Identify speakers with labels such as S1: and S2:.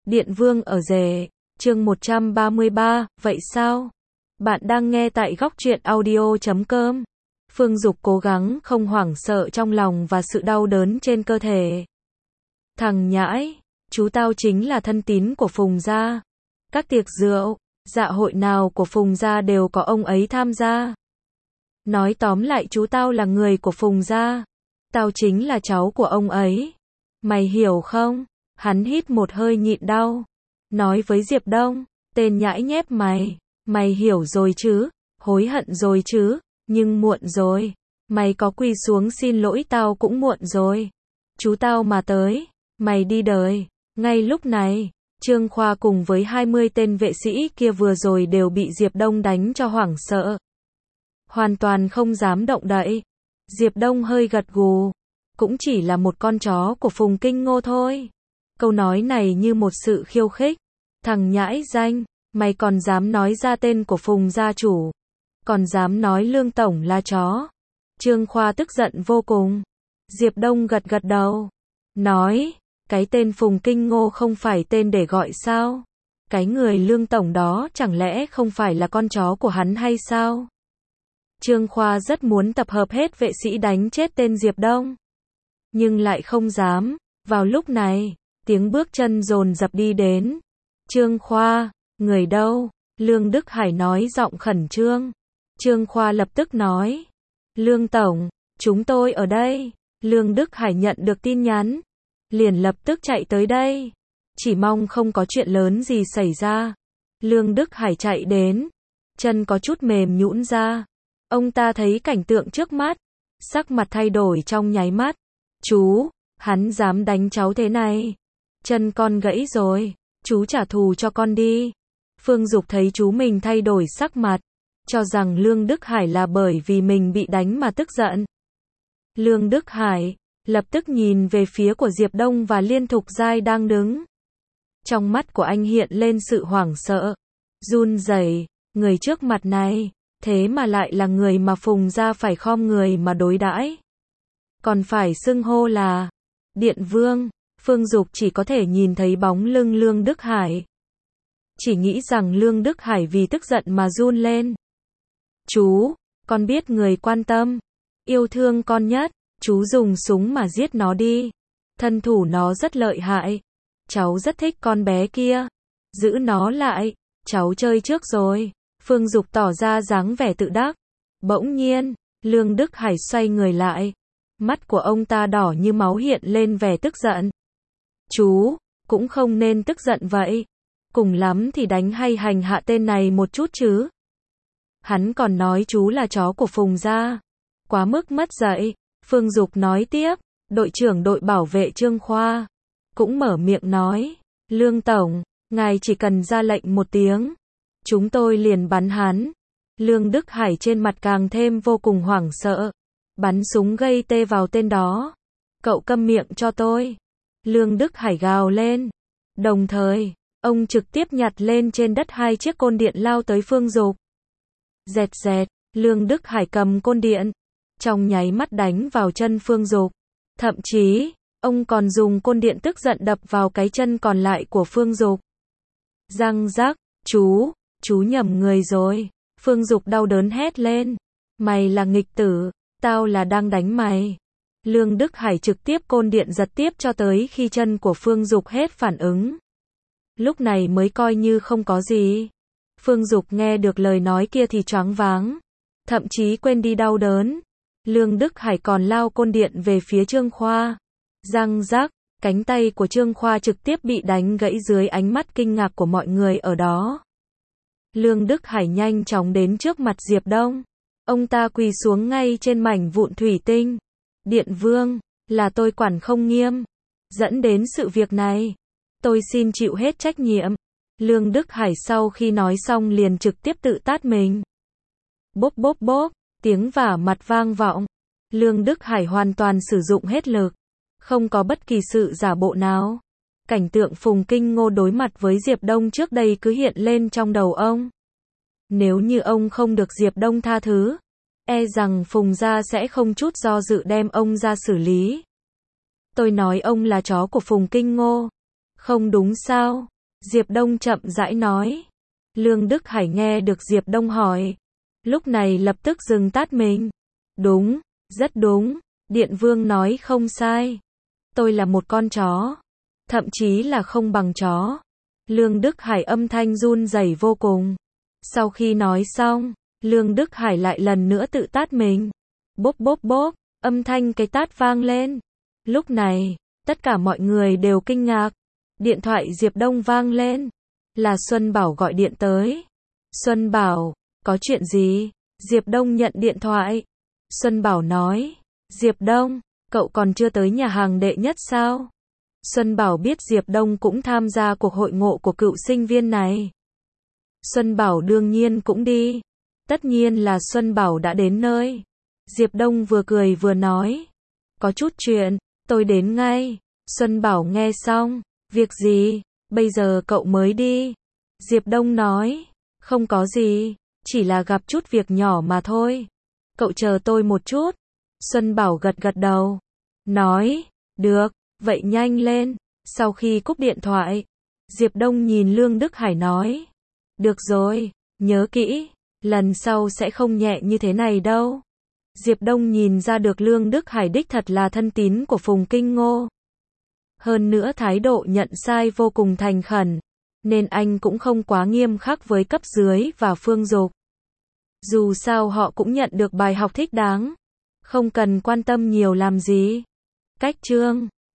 S1: Điện Vương ở rể, chương 133, vậy sao? Bạn đang nghe tại góc truyện audio.com. Phương Dục cố gắng không hoảng sợ trong lòng và sự đau đớn trên cơ thể. Thằng nhãi, chú tao chính là thân tín của Phùng gia. Các tiệc rượu, dạ hội nào của Phùng gia đều có ông ấy tham gia. Nói tóm lại chú tao là người của Phùng gia. Tao chính là cháu của ông ấy. Mày hiểu không? Hắn hít một hơi nhịn đau. Nói với Diệp Đông, tên nhãi nhép mày. Mày hiểu rồi chứ? Hối hận rồi chứ? Nhưng muộn rồi. Mày có quỳ xuống xin lỗi tao cũng muộn rồi. Chú tao mà tới, mày đi đời. Ngay lúc này, Trương Khoa cùng với 20 tên vệ sĩ kia vừa rồi đều bị Diệp Đông đánh cho hoảng sợ. Hoàn toàn không dám động đậy. Diệp Đông hơi gật gù. Cũng chỉ là một con chó của Phùng Kinh Ngô thôi. Câu nói này như một sự khiêu khích. Thằng nhãi danh, mày còn dám nói ra tên của Phùng gia chủ. Còn dám nói Lương Tổng là chó. Trương Khoa tức giận vô cùng. Diệp Đông gật gật đầu. Nói, cái tên Phùng Kinh Ngô không phải tên để gọi sao? Cái người Lương Tổng đó chẳng lẽ không phải là con chó của hắn hay sao? Trương Khoa rất muốn tập hợp hết vệ sĩ đánh chết tên Diệp Đông. Nhưng lại không dám. Vào lúc này, tiếng bước chân dồn dập đi đến. Trương Khoa, người đâu? Lương Đức Hải nói giọng khẩn trương. Trương Khoa lập tức nói. Lương Tổng, chúng tôi ở đây. Lương Đức Hải nhận được tin nhắn. Liền lập tức chạy tới đây. Chỉ mong không có chuyện lớn gì xảy ra. Lương Đức Hải chạy đến. Chân có chút mềm nhũn ra. Ông ta thấy cảnh tượng trước mắt. Sắc mặt thay đổi trong nháy mắt. Chú, hắn dám đánh cháu thế này. Chân con gãy rồi. Chú trả thù cho con đi. Phương Dục thấy chú mình thay đổi sắc mặt. Cho rằng Lương Đức Hải là bởi vì mình bị đánh mà tức giận. Lương Đức Hải lập tức nhìn về phía của Diệp Đông và Liên Thục Giai đang đứng. Trong mắt của anh hiện lên sự hoảng sợ. Run rẩy, người trước mặt này, thế mà lại là người mà Phùng gia phải khom người mà đối đãi. Còn phải xưng hô là Điện Vương. Phương Dục chỉ có thể nhìn thấy bóng lưng Lương Đức Hải. Chỉ nghĩ rằng Lương Đức Hải vì tức giận mà run lên. Chú, con biết người quan tâm, yêu thương con nhất, chú dùng súng mà giết nó đi. Thân thủ nó rất lợi hại. Cháu rất thích con bé kia. Giữ nó lại, cháu chơi trước rồi. Phương Dục tỏ ra dáng vẻ tự đắc. Bỗng nhiên, Lương Đức Hải xoay người lại. Mắt của ông ta đỏ như máu hiện lên vẻ tức giận. Chú, cũng không nên tức giận vậy. Cùng lắm thì đánh hay hành hạ tên này một chút chứ. Hắn còn nói chú là chó của Phùng gia. Quá mức mất dạy. Phương Dục nói tiếp. Đội trưởng đội bảo vệ Trương Khoa cũng mở miệng nói. Lương Tổng, ngài chỉ cần ra lệnh một tiếng. Chúng tôi liền bắn hắn. Lương Đức Hải trên mặt càng thêm vô cùng hoảng sợ. Bắn súng gây tê vào tên đó. Cậu câm miệng cho tôi. Lương Đức Hải gào lên. Đồng thời, ông trực tiếp nhặt lên trên đất 2 chiếc côn điện lao tới Phương Dục. Dẹt dẹt, Lương Đức Hải cầm côn điện. Trong nháy mắt đánh vào chân Phương Dục. Thậm chí, ông còn dùng côn điện tức giận đập vào cái chân còn lại của Phương Dục. Răng rắc, chú nhầm người rồi. Phương Dục đau đớn hét lên. Mày là nghịch tử, tao là đang đánh mày. Lương Đức Hải trực tiếp côn điện giật tiếp cho tới khi chân của Phương Dục hết phản ứng. Lúc này mới coi như không có gì. Phương Dục nghe được lời nói kia thì choáng váng. Thậm chí quên đi đau đớn. Lương Đức Hải còn lao côn điện về phía Trương Khoa. Răng rắc, cánh tay của Trương Khoa trực tiếp bị đánh gãy dưới ánh mắt kinh ngạc của mọi người ở đó. Lương Đức Hải nhanh chóng đến trước mặt Diệp Đông. Ông ta quỳ xuống ngay trên mảnh vụn thủy tinh. Điện Vương, là tôi quản không nghiêm. Dẫn đến sự việc này. Tôi xin chịu hết trách nhiệm. Lương Đức Hải sau khi nói xong liền trực tiếp tự tát mình. Bốp bốp bốp, tiếng vả mặt vang vọng. Lương Đức Hải hoàn toàn sử dụng hết lực. Không có bất kỳ sự giả bộ nào. Cảnh tượng Phùng Kinh Ngô đối mặt với Diệp Đông trước đây cứ hiện lên trong đầu ông. Nếu như ông không được Diệp Đông tha thứ, e rằng Phùng gia sẽ không chút do dự đem ông ra xử lý. Tôi nói ông là chó của Phùng Kinh Ngô. Không đúng sao? Diệp Đông chậm rãi nói. Lương Đức Hải nghe được Diệp Đông hỏi. Lúc này lập tức dừng tát mình. Đúng, rất đúng, Điện Vương nói không sai. Tôi là một con chó. Thậm chí là không bằng chó. Lương Đức Hải âm thanh run rẩy vô cùng. Sau khi nói xong, Lương Đức Hải lại lần nữa tự tát mình. Bốp bốp bốp, âm thanh cái tát vang lên. Lúc này, tất cả mọi người đều kinh ngạc. Điện thoại Diệp Đông vang lên. Là Xuân Bảo gọi điện tới. Xuân Bảo, có chuyện gì? Diệp Đông nhận điện thoại. Xuân Bảo nói. Diệp Đông, cậu còn chưa tới nhà hàng đệ nhất sao? Xuân Bảo biết Diệp Đông cũng tham gia cuộc hội ngộ của cựu sinh viên này. Xuân Bảo đương nhiên cũng đi. Tất nhiên là Xuân Bảo đã đến nơi. Diệp Đông vừa cười vừa nói. Có chút chuyện, tôi đến ngay. Xuân Bảo nghe xong. Việc gì, bây giờ cậu mới đi? Diệp Đông nói. Không có gì, chỉ là gặp chút việc nhỏ mà thôi. Cậu chờ tôi một chút. Xuân Bảo gật gật đầu. Nói, được, vậy nhanh lên. Sau khi cúp điện thoại, Diệp Đông nhìn Lương Đức Hải nói. Được rồi, nhớ kỹ, lần sau sẽ không nhẹ như thế này đâu. Diệp Đông nhìn ra được Lương Đức Hải đích thật là thân tín của Phùng Kinh Ngô. Hơn nữa thái độ nhận sai vô cùng thành khẩn, nên anh cũng không quá nghiêm khắc với cấp dưới và Phương Dục. Dù sao họ cũng nhận được bài học thích đáng, không cần quan tâm nhiều làm gì. Cách chương